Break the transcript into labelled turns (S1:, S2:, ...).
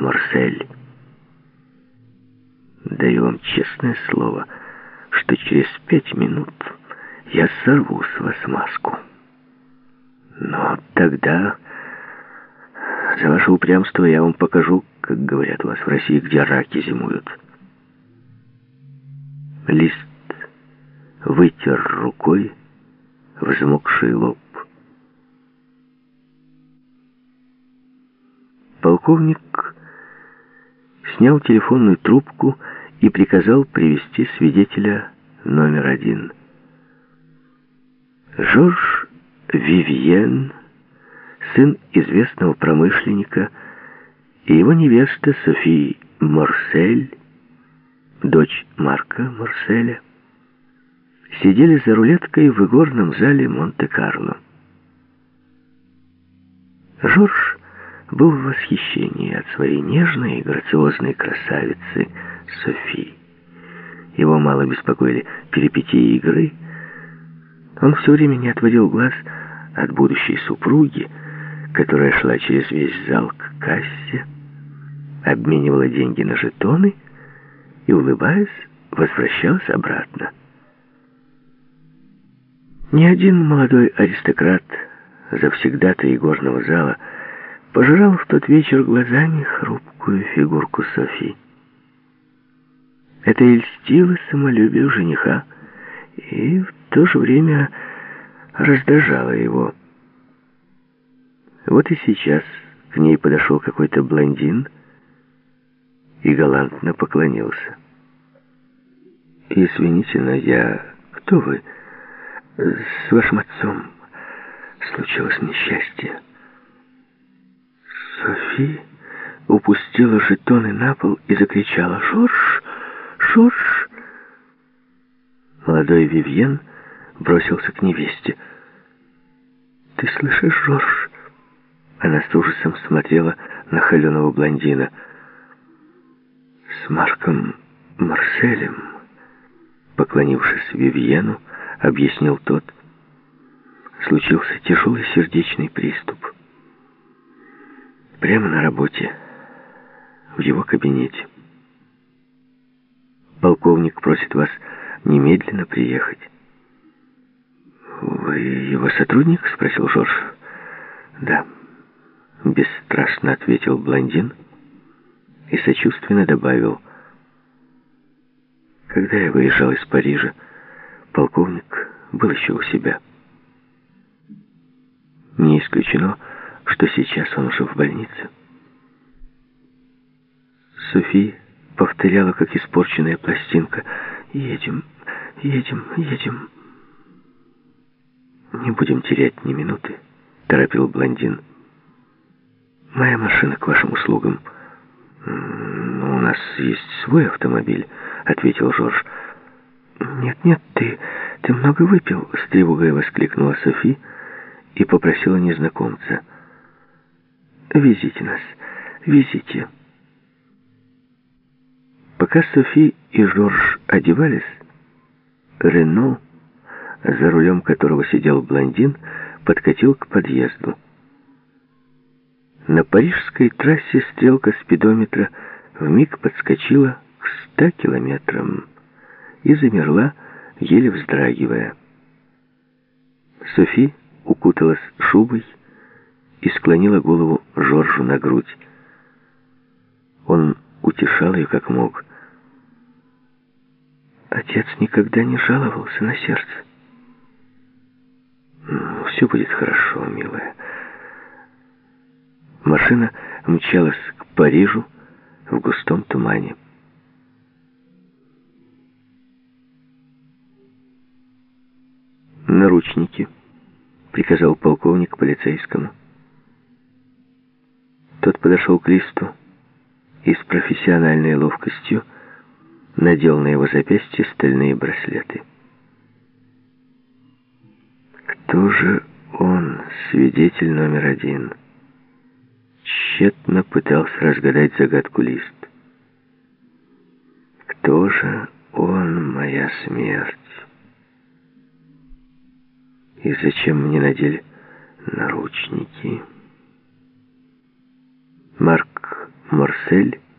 S1: Марсель. Даю вам честное слово, что через 5 минут я сорву с вас маску. Но тогда за ваше упрямство я вам покажу, как говорят у вас в России, где раки зимуют. Лист вытер рукой взмокший лоб. Полковник снял телефонную трубку и приказал привести свидетеля номер 1. Жорж Вивьен, сын известного промышленника, и его невеста Софи Марсель, дочь Марка Марселя, сидели за рулеткой в игорном зале Монте-Карло. Жорж был в восхищении от своей нежной и грациозной красавицы Софи. Его мало беспокоили перипетии игры. Он все время не отводил глаз от будущей супруги, которая шла через весь зал к кассе, обменивала деньги на жетоны и, улыбаясь, возвращалась обратно. Ни один молодой аристократ, завсегдатый игорного зала, пожирал в тот вечер глазами хрупкую фигурку Софи. Это и льстило самолюбию жениха, и в то же время раздражало его. Вот и сейчас к ней подошел какой-то блондин и галантно поклонился. «Извините, но я... Кто вы? С вашим отцом случилось несчастье». Софи упустила жетоны на пол и закричала: «Жорж! Жорж!» Молодой Вивьен бросился к невесте. «Ты слышишь, Жорж?» Она с ужасом смотрела на холеного блондина. «С Марком Марселем», поклонившись Вивьену, объяснил тот, случился тяжелый сердечный приступ. Прямо на работе, в его кабинете. Полковник просит вас немедленно приехать. «Вы его сотрудник?» — спросил Жорж. «Да», — бесстрастно ответил блондин и сочувственно добавил: «Когда я выезжал из Парижа, полковник был еще у себя. Не исключено, что сейчас он уже в больнице». Софи повторяла, как испорченная пластинка: «Едем, едем, едем». «Не будем терять ни минуты», — торопил блондин. «Моя машина к вашим услугам». «У нас есть свой автомобиль», — ответил Жорж. «Нет, нет, ты много выпил», — с тревогой воскликнула Софи и попросила незнакомца: «Везите нас, везите». Пока Софи и Жорж одевались, Рено, за рулем которого сидел блондин, подкатил к подъезду. На парижской трассе стрелка спидометра вмиг подскочила к 100 километрам и замерла, еле вздрагивая. Софи укуталась шубой и склонила голову Жоржу на грудь. Он утешал ее как мог. «Отец никогда не жаловался на сердце». «Все будет хорошо, милая». Машина мчалась к Парижу в густом тумане. «Наручники», — приказал полковник полицейскому. Тот подошел к листу и с профессиональной ловкостью надел на его запястье стальные браслеты. Кто же он, свидетель номер 1? Тщетно пытался разгадать загадку лист. Кто же он, моя смерть? И зачем мне надели наручники? Марк Марсель